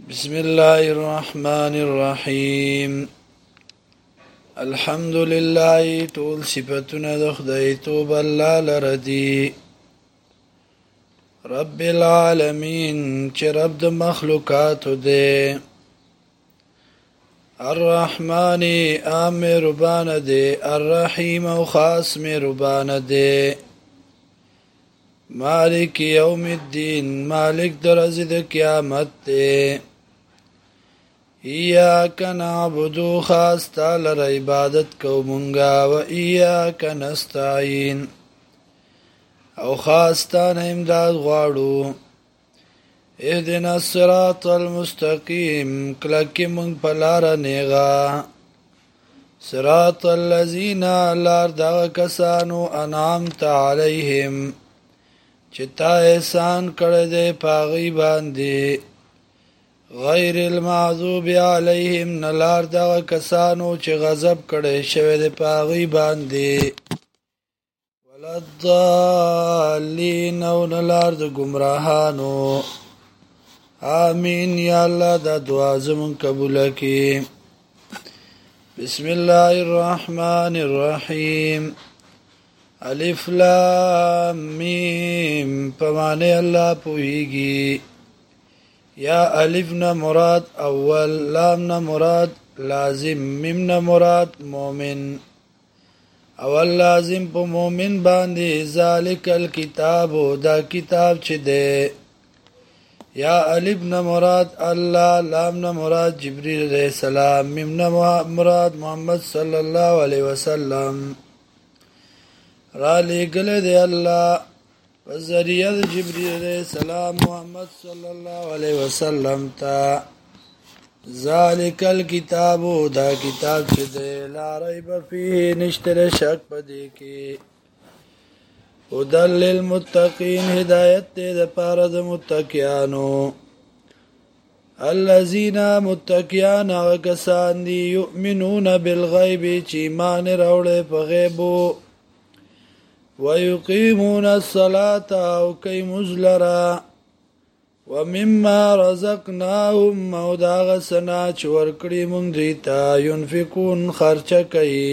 بسم الله الرحمن الرحيم الحمد لله طول صفتنا د خدای توب الله لردي رب العالمين چې رب د مخلوقات دی الرحمن امربان دی الرحیم او خاص مهربان دی مالک یوم الدین مالک درزد قیامت دی ایاک نعبد خاص تعالی را عبادت کو مونگا و ایاک نستعین او خاص تعالی امداد غواړو اهدنا الصراط المستقیم کلکی مونگ پلار نیغا صراط الذین لار دا کسانو انعمت علیهم چتا احسان کړه دې پاغي باندې غیر المعذوب علیهم نلار دا کسانو چې غضب کړي شوی دې پاغي باندې ولضالین او نلار د گمراهانو آمین یا الله دا دعا زمون قبول کړي بسم الله الرحمن الرحیم الف لام میم پمانه الله پوهیږي یا الف نه مراد اول لام نه مراد لازم میم نه مراد مومن اول لازم په مومن باندې ذالک الکتاب دا کتاب چې ده یا الف نه مراد الله لام نه مراد جبرئیل علیہ السلام میم نه مراد محمد صلی الله علیه وسلم را لګل دی الله وذریه جبرئیل علیہ السلام محمد صلی الله علیه وسلم تا ذالک الکتاب دا کتاب چې دی لا ریب فیه نشتر شک پدې کې هدى للمتقین هدایت دې د پاره د متقینانو الذين متقین هغه کسان دي یؤمنون بالغیب چې ایمان راوړي په غیبو ويقيمون الصلاة او كي مزلرا ومما رزقناهم موداغ سنا چورکڑی مونگ دیتا ينفقون خرچه کئی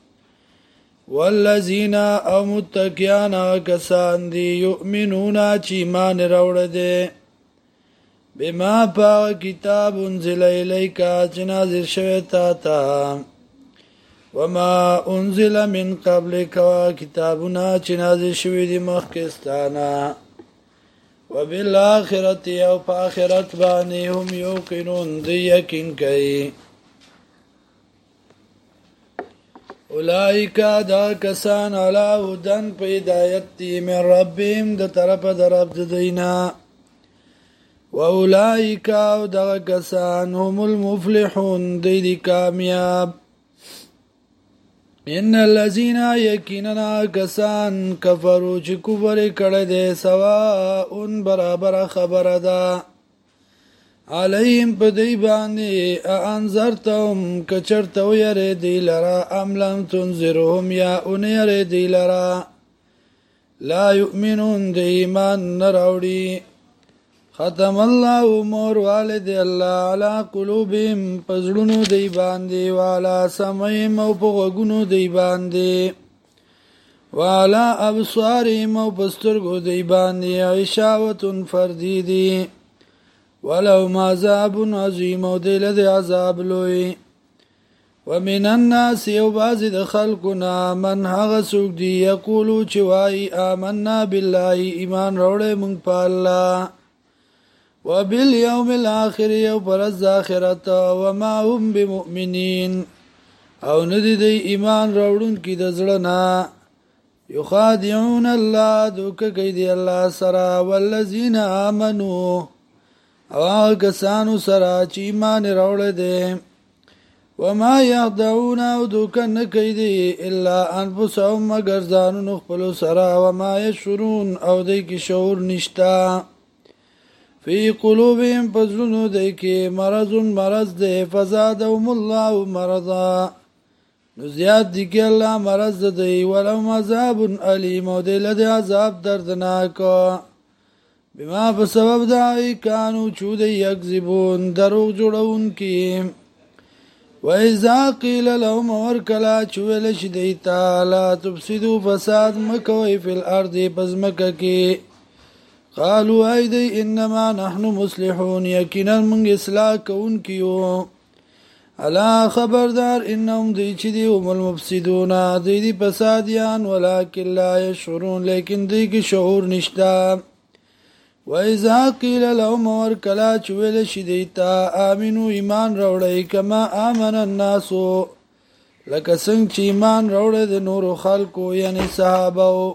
والذین او متقیان کسان دی یؤمنون چی مان روڑ دے بما پا کتاب انزل الیکا چنازر شویتا تا وما انزل من قبلك کتابنا چې نازل شوی دی مخکستانا وبالآخرة او په آخرت باندې هم یوقنون دی یقین کوي اولئک دا کسان علی هدن په هدایت دی من ربهم د طرف د رب دینا واولئک دا کسان هم المفلحون دی کامیاب ان الذين يكننا كسان كفروا چې کفر کړه دې سواء برابر خبره ده عليهم بدی باندې انذرتهم کچرته ويره دی لرا ام لم تنذرهم یا ان يره دی لرا لا يؤمنون د ایمان نراوړي ختم الله مور والد الله على قلوبهم پزړونو دی باندې والا سمعهم او پغونو دی باندې والا ابصارهم او پسترګو دی باندې عشاوه فردیدی ولو عذاب عظیم او دل د عذاب لوی ومن الناس یو باز د خلقنا من هغه څوک دی یقولو چې وای آمنا بالله ایمان راوړې مونږ په الله وباليوم الاخر یو پرز اخرت وما هم بمؤمنین او ندی دی ایمان راوړون کی د زړه یخادعون الله دوک کوي دی الله سره والذین آمنوا او کسانو سره چې ایمان راوړل دي وما يخدعون او دوک نه کوي دی الا انفسهم مگر ځانونو خپل سره وما يشعرون او دی کی شعور نشتا فی قلوبهم پزلونو دی که مرض دی فزادهم الله مرضا نو زیاد دی که اللہ مرض دی ولهم عذاب علیم و دی لدی عذاب دردناک بما په سبب دای کانو چود یکذبون دروغ جوړون کی وإذا قيل لهم ورکلا چویل شدیتا لا تفسدوا فساد مکوی فی الارض پزمکه کی قالوا ایدی انما نحن مصلحون یقینا من اصلاح کون کیو الا خبردار انهم دی چی دی هم المفسدون دی فسادیان ولكن لا يشعرون لیکن دی کی شعور نشتا وإذا قيل لهم ورکلا چویل شدیتا آمنو ایمان روڑی کما آمن الناسو لکه څنګه چې ایمان روڑی د نور خلقو یعنی صحابه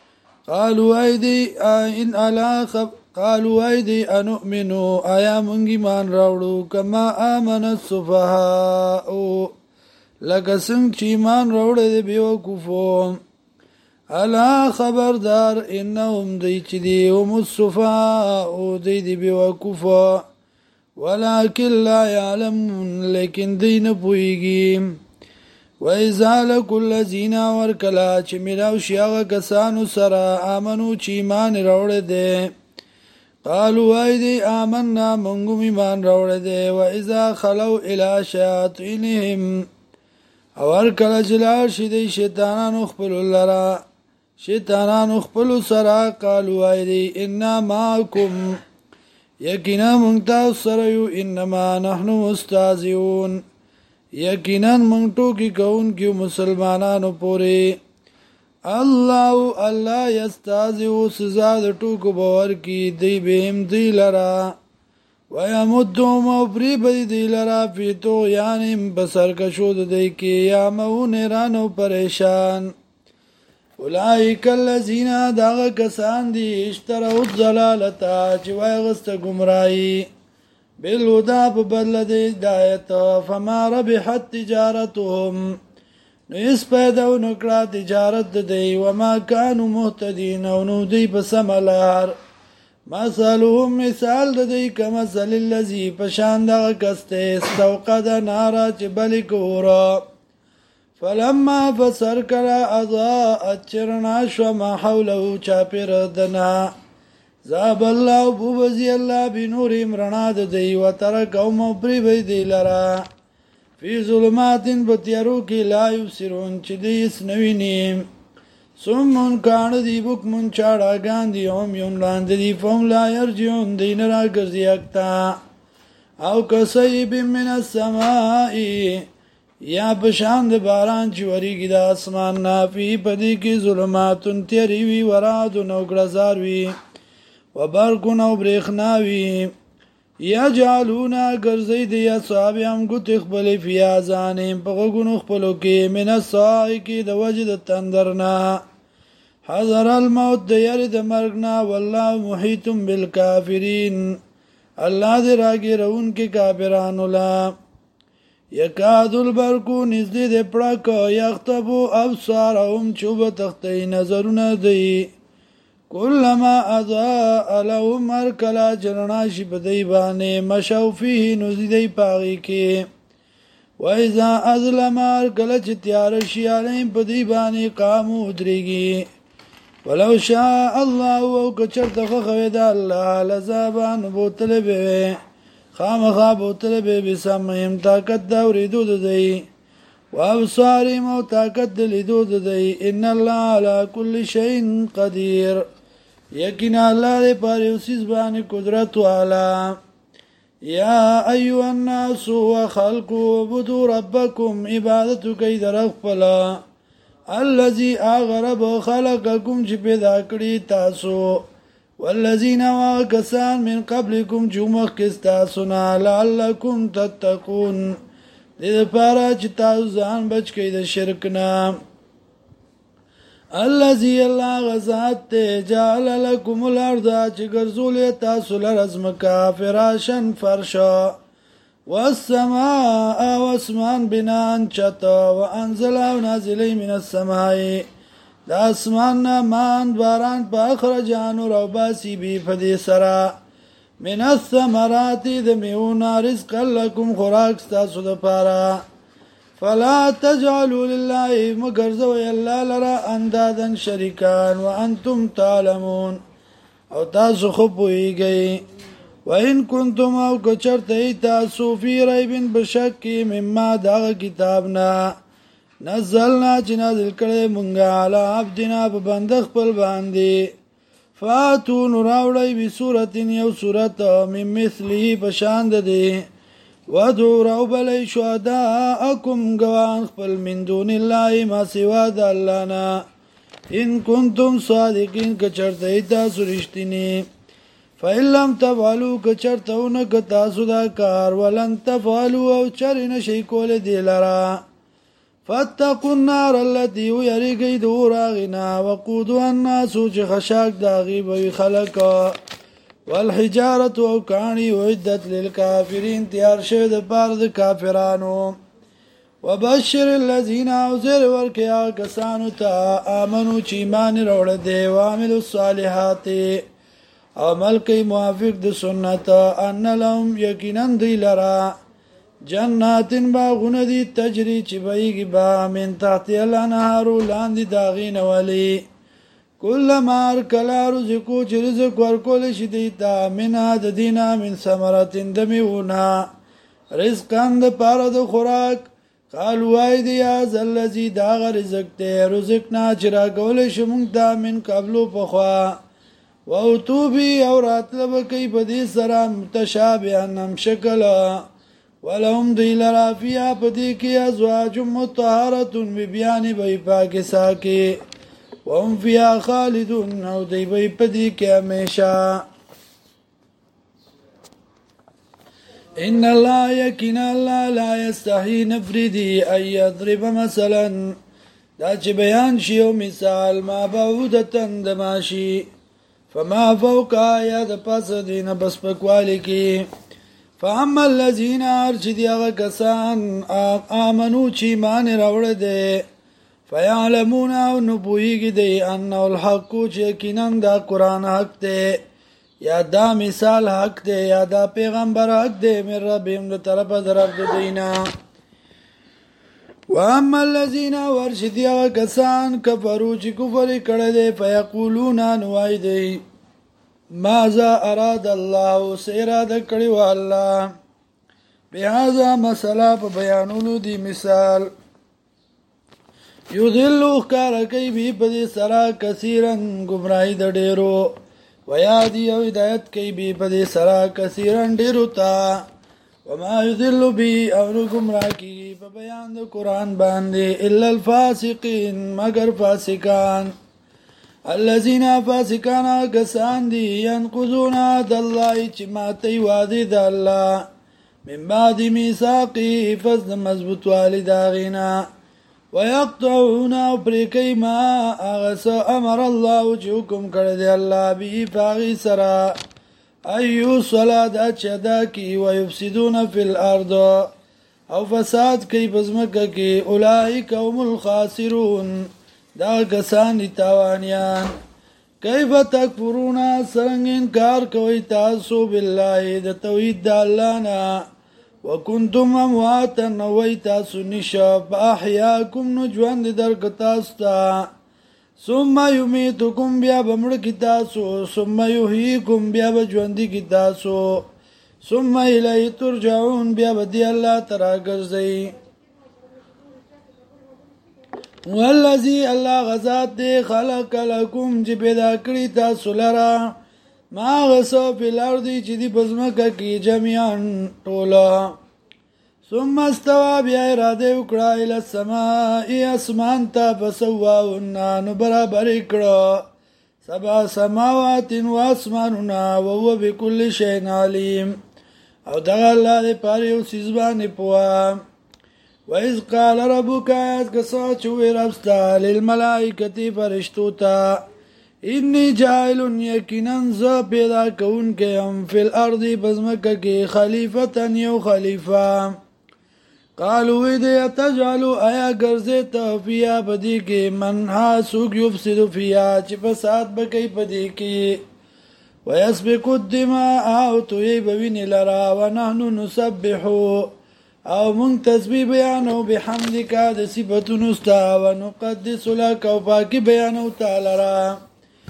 قالوا ایدی انؤمنو آیا مونږ ایمان راوړو کما آمن السفهاء لکه څنګه چې ایمان راوړی د بیوقوفو الا خبردار انهم دی چې دی هم السفهاء دی بیوقوفو ولكن لا يعلمون لیکن دی نه پوهیږي وإذا لقوا الذين ورکلا چې ملاو شي هغه کسانو سره آمنو چې ایمان راوړی دی قالوا ایدی آمنا مونږ ایمان راوړی دی وإذا خلوا الى شياطينهم ورکلا چې لاړ شي دی شیطانانو خپل سره قالوا ایدی انا معكم یقینا مونږ تاسو سره یو انما نحن مستهزئون یقینا مونږ ټوکی کوون کیو مسلمانانو پوری الله یستهزئ سزا د ټوکو باور کی دی بهم دی لرا ويمدهم وبريب دی لرا فی طغیانهم بسر کشود دی کی یا مونیران و پریشان اولئک الذین داغ کسان دی اشتروا الضلالتا چې وایغست گمراهی بالهدى بدل د هدایت فما ربحت تجارتهم نو اس پیدا نکړه تجارت دی وما كانوا مهتدين نو دی په سملار مثلهم مثال دی کمثل الذي پشان دغه کسته استوقد نارا چې بل کورا فلما بصر کړه اضاءت چرنا شو ما حوله چاپیر دنا ذاب الله بوزي الله بنور امرنا د دی و تر قوم پری وی دی لرا فی ظلمات بتیرو کی لا یبصرون چې دی سنوینیم سمون کان دی بوک من چاړه ګاندی هم یون لاندې دی فهم لا یرجون دین را ګرځي اکتا او کسیب من السماء یا بشان د باران چې وریږي د اسمان نافی پدې کې ظلمات تیری وی وراد نو ګرزار وی وبرقون او برېخناوي یجعلون ګرځي دی اصحابهم ګوت خپل فیازانهم په غوګونو خپلو کې من الصائق د وجد تندرنا حذر الموت د یری د مرګنا والله محیط بالکافرین الله دې راګرون کې کافرانو لا یکاد البرق نزدې د پړک یختبو ابصارهم چوب تختې نظرونه دی کلما اضاء لهم مرکلا جرنا شي بدی باندې مشو فيه نزدې پاغي کې وإذا أظلم کله چې تیار شي علیم بدی باندې قامو دريږي ولو شاء الله او کچرته خو دا الله لزابان بوتل به خامخا بوتل به بسمهم طاقت دا ورېدو دی وابصارهم او طاقت لیدو دی ان الله على كل شيء قدير یقینا الله دې پر یو څه باندې قدرت والا یا ایها الناس وخلقوا عبدوا ربكم عبادت کوي درخپلا الذي اغرب خلقكم چې پیدا کړی تاسو والذین وکسان من قبلكم جمخ تاسو نه لعلكم تتقون دې لپاره چې تاسو ځان بچ کړئ د شرک نه الذي الله غزات جعل لكم الارض چې ګرځول تاسو لرزمکا فراشن فرشا والسماء واسمان بنان چتا وانزل نازل من السماء د اسمان مان باران په اخرجان او باسی بی فدی سرا من الثمرات د میونا رزق لكم خوراک تاسو د پاره فلا تجعلوا لله مگر زو الله لرا اندادن شریکان وانتم تعلمون او تاسو خو پوهیږئ وَإِن كُنتُمْ أَوْ كَچَرْتَئِ تَاسُو فِي رَيْبٍ بَشَكٍّ مِّمَّا دَغَ کتابنا نزلنا چې نازل کړی مونږه علی عبدنا په بنده خپل باندې فاتو نراوړی بسورة یو سورت من مثله بشان ده ودعو راوبلی شهداءکم گوان خپل من دون الله ما سوا د الله نه ان کنتم صادقین کچرته تاسو رښتینی فإن لم تفعلوا کچرتهونه که تاسو دا کار ولن تفعلوا او چرې نشئ کولی دې لره فاتقوا النار التي يريقي دوراغنا وقودها الناس چې خشاک داغي به خلق والحجاره او کانی وعدت للكافرين تیار شوی د پاره د کافرانو وبشر الذين اوزر ورکیا کسانو ته امنو چې ایمان وروړي دي وعملوا الصالحات عمل کوي موافق د سنت ان لهم یقینا دی لرا جناتن باغون دی تجری چی بایگی با من تحتی الانهار لاندی داغین ولی کل مار کلا رزقو چی رزق ورکول شدیتا من آد دینا من سمرتن دمیونا رزقان دا پارد خوراک قالو آئی دی آز اللذی داغ رزق تے رزقنا چرا کول شمونگتا من قبلو پخوا وَأُتُوا بِهِ او راتلب کئی پدی سرا متشابهنم شکلا ولهم دی لرا فیا پدی کی ازواج مطهرة ببیان بی پاک ساکی وهم فیا خالدون او دی بی پدی کی ہمیشہ ان اللہ یقین اللہ لا یستحی نفردی ان یضرب مثلا دا چه بیان شیو مثال ما بعودتن دماشی فما فوقا یا د پس دین بس پکوالی کی فاما الذين ارشد هغه کسان امنو چې ایمان راوړ دي فيعلمون او نبويږي دي ان الحق چې یقینا دا قران حق دی یا دا مثال حق دی یا دا پیغمبر حق دی مې ربهم له طرفه درف دینا واما الذين ورشد هغه کسان کفرو چې کفر کړي دي فيقولون نوایدي ماذا اراد الله سيراده کړي و الله بهذا مسله په بیانولو دی مثال یذلوا کار کوي به په سرا کثیرن گمراهی د ډیرو ویادی او هدایت کوي به په سرا کثیرن ډیرو تا وما یذل به او گمراه کی په بیان د قران باندې الا الفاسقين مگر فاسقان الذين فاسقان کسان دي ينقضون عهد الله چې ماتي وعده د الله من بعد ميثاقه فز مضبوط والداغینا ويقطعون بريكي ما اغس امر الله چې حکم کړی دی الله به فاغي سرا ايو صلاه اچدا کی ويفسدون في الارض او فساد کوي بزمکه کې اولئک هم الخاسرون دا کسان تاوانیان کیف تکفرون سرنګ انکار کوي تاسو بالله د توحید د الله نه وکنتم امواتا نوی تاسو نشا فاحیاکم نجوان درک تاستا ثم یمیتکم بیا بمړکی تاسو ثم یحییکم بیا بجوندی کی تاسو ثم الیه ترجعون بیا بدی الله ترا ګرځي والذی الله غزاد دی خلق لكم چې پیدا کړی تاسو لرا ما غسو په الارض چې دی بزمکه کې جميعا ټولا ثم استوى بیا اراده وکړه ال السماء اسمان ته فسواهن نو برابر کړه سبع سماوات و اسماننا وهو بكل شيء عليم او دا الله دې پاره یو سیز باندې پوها وَإِذْ قَالَ رَبُّكَ اذْكَسَا چوي ربستا للملائکه فرشتو ته انی جاعل یقینا ز پیدا کون کې هم فی الارض بزمکه کې خلیفتن یو خلیفہ قالوا اذا تجعلوا ایا ګرځه ته فیا بدی کې من ها سوق یفسد فیا چې فساد بکې بدی کې ويسبق الدماء او توي بوین لرا ونحن نسبح او من تسبیح بیانو بحمدک د صفاتونو استا ونقدس لك او پاکي بیانو تعالی را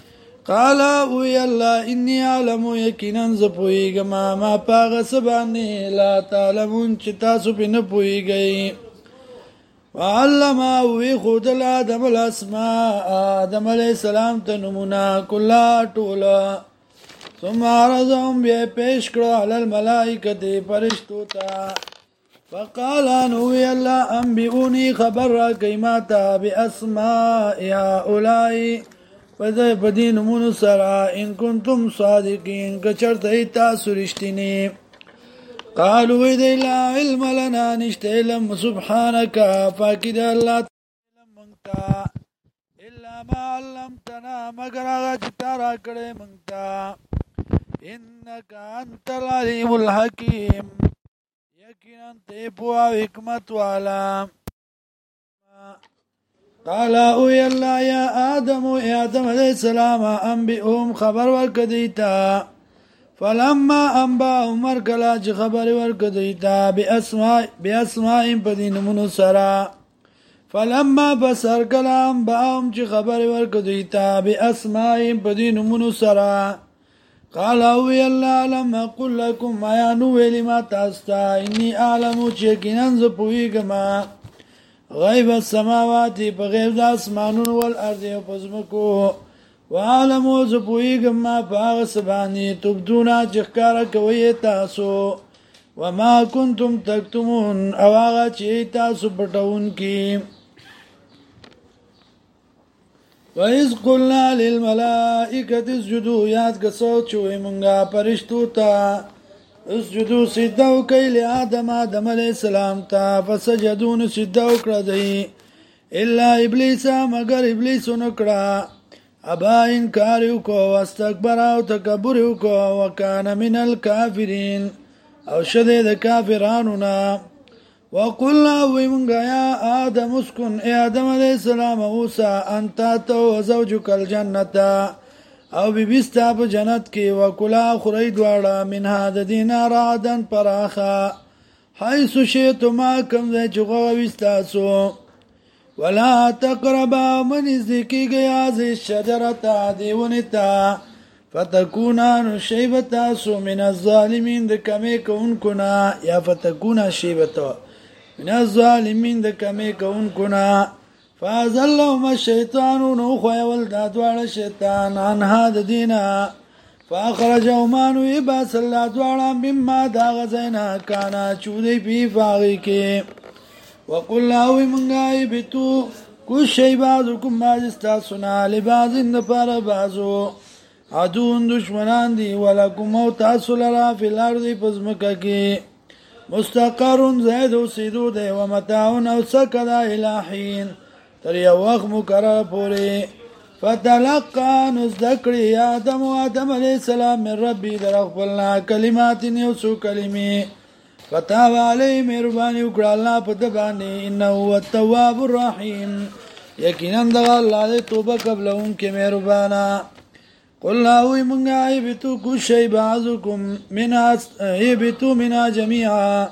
قال وی الله انی علم یقینا ز پویګم ما پاغه سبانی لا تعلمون چې تاسو په نه پویګی وعلم وی خود آدم الاسماء آدم علیہ السلام ته نمونه کلا ټولا ثم عرضهم بیا پیش کړو علی الملائکه فرشتو ته فقال انوی الله انبئونی خبر را کیماتا باسماء هؤلاء فذا بدین من سرا ان کنتم صادقین کچرته تاسو رښتینی قالوا اذا لا علم لنا نشتلم سبحانك فاكد الله منتا الا ما علمتنا مگر هغه چې تارا کړې منتا انك انت العليم الحكيم یقینا ته په حکمت والا قال او الله يا ادم عليه السلام انبئهم خبر ورکدیتا فلما انبا عمر کلا چې خبر ورکدیتا باسماء بدین منو سرا فلما بصر کلا انبا چې خبر ورکدیتا باسماء بدین منو سرا قال او الله لم اقل لكم ما ينو لما تاستا اني اعلم يقينا ز پويګما غیب السماوات په غیب د اسمانونو ول ارض او پزمکو وعلمو ز پویګما په سبانی تبدونا چخکارا کوي تاسو وما كنتم تكتمون او هغه چې تاسو پټون کی وَإِذْ قُلْنَا لِلْمَلَائِكَةِ اسْجُدُوا یاد کسو چوي مونږه پرشتو ته اسجدوا سجدو کئی لآدم آدم علیہ السلام تا فسجدون سجدو کردئی الا ابلیسا مگر ابلیسو نکڑا ابا انکاریو کو واستکبراو تکبریو کو وکان من الكافرین او شده کافرانونا وقلنا ویمنگا یا آدم اسکن ای آدم علیہ السلام اوسا انتا تو وزوجک الجنتا او بیبستا په جنت کې وکلا خوري دواړه منها د دینه رادن پراخه حيث شئتما کم ځای چې غوښتاسو ولا تقربا من ذکیږي از شجرته دیونتا فتكونا شیبتا سو من الظالمین د کمه کونکو نا یا فتكونا شیبتا من الظالمین د کمه کونکو نا فازلهم الشیطان نوخو یولدا دوار شیطان عنها د دینا فاخرجهما نو یباس الله دوار مما دا غزینا کانا چودی پی فاغی کے وقل لاوی منگای بیتو کچھ شی بازکم بازستا سنا لبازن نپار بازو عدون دشمنان دی ولکم او تاسو لرا فی الارض پزمکا کی مستقرون زید و سیدو دی ومتاون او سکدا الہین تر یو وخت مقرر پوری فتلقى نذكري آدم علیہ السلام من ربی در خپلنا کلمات یوسو کلمی فتاب علی مهربانی وکړه الله په د باندې انه هو التواب الرحیم یقینا د الله د توبه قبلون کې مهربانا قلنا وی منگا ایبتو کشی بعضکم ایبتو منا جمیعا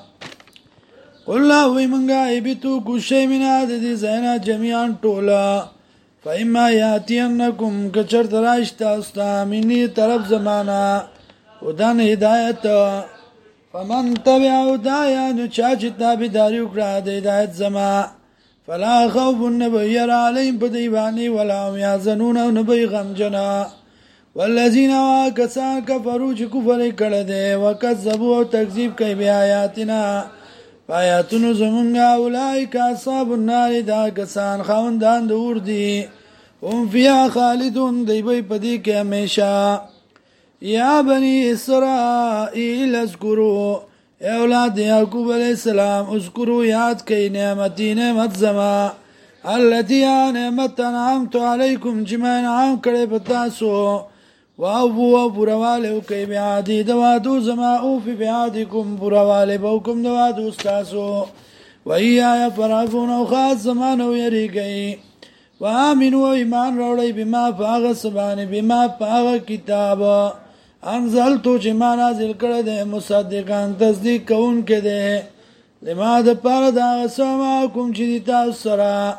قلنا وی منگا ایبتو کشی منا دی زینا جمیعا طولا فاما یاتینکم کچر تراشتا استا منی طرف زمانا ودن ہدایت فمن تبع هدایا نو چاچ تابعداري وکړه د هدایت زما فلا خوف نبیر علیم په دیوانی ولا هم یحزنون نبی غمجنا والذین کسان کفروا چې کفر کړه دي وکذبوا او تکذیب کوي بیا آیاتنا آیاتونو زمونږه اولئک اصحاب النار دا کسان خوندان د اور دي هم فيها خالدون دی به پدې کې همیشه یا بنی اسرائیل اذکروا اولاد یعقوب علیہ السلام اذکروا یاد کئی نعمت زما التي نعمت انعمت علیکم جما انعام کړي پتاسو واو برواله کوي بیادی دوادو زما او فی بیادکم برواله بوکم دوادو استاسو ویا فرعون او خاص زمانو یریږي وامنوا ایمان راوړی بما فاغ سبحانه بما فاغ کتاب انزل تو چې ما نازل کړه د مصدقان تصدیق کون کې ده لما د پاره دا سما کوم چې تاسو سره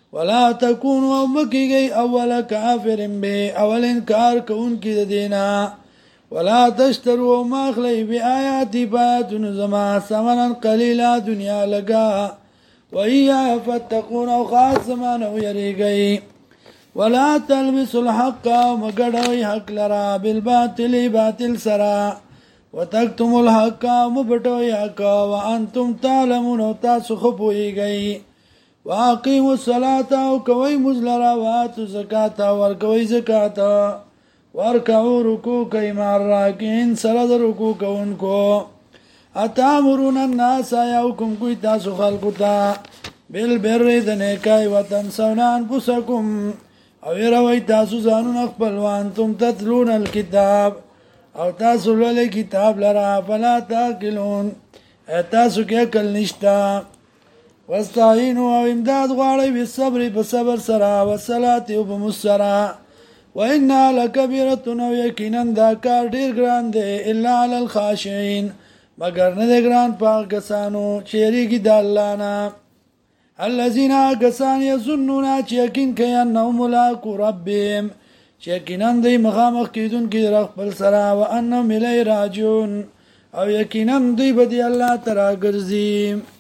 ولا تكونوا مکیږي اول کافر به اول انکار کوونکی د دینا ولا تشتروا ما خلی بیااتی باتن زما ثمنا قلیلا دنیا لگا وإيا فتقون او خاص زمان او یریږي ولا تلبسوا الحق مګړوي حق لرا بالباطل باطل سرا وتكتموا الحق مبټوي حق وانتم تعلمون تاسو خپويږي واقيموا الصلاه او کوي مزلرا واتوا زکات ور کوي زکات ورکعوا رکوع کوي مار راکین سره رکوع کوونکو اتامرون الناس يوكم کوي تاسو خلقو ته بالبر د نیکای وتنسون انفسکم او يروي تاسو ځانون خپل وانتم تتلون الكتاب او تاسو ولې کتاب لرا فلا تاکلون تاسو کې عقل نشتا واستعينوا او امداد غواړي بالصبر بصبر سره والصلاه وبمسرا وان لكبيره او یقینا دا کار ډیر ګران دی الا على الخاشعين مگر نه ګران پاک کسانو چیرېږي د الله نه الذين كسان يظنون يقين كانهم ملاقو ربهم يقينا دي مخامخ کیدون کی رخ بل سرا وانهم الى راجعون او یقینا دی بدی الله تعالی ګرځي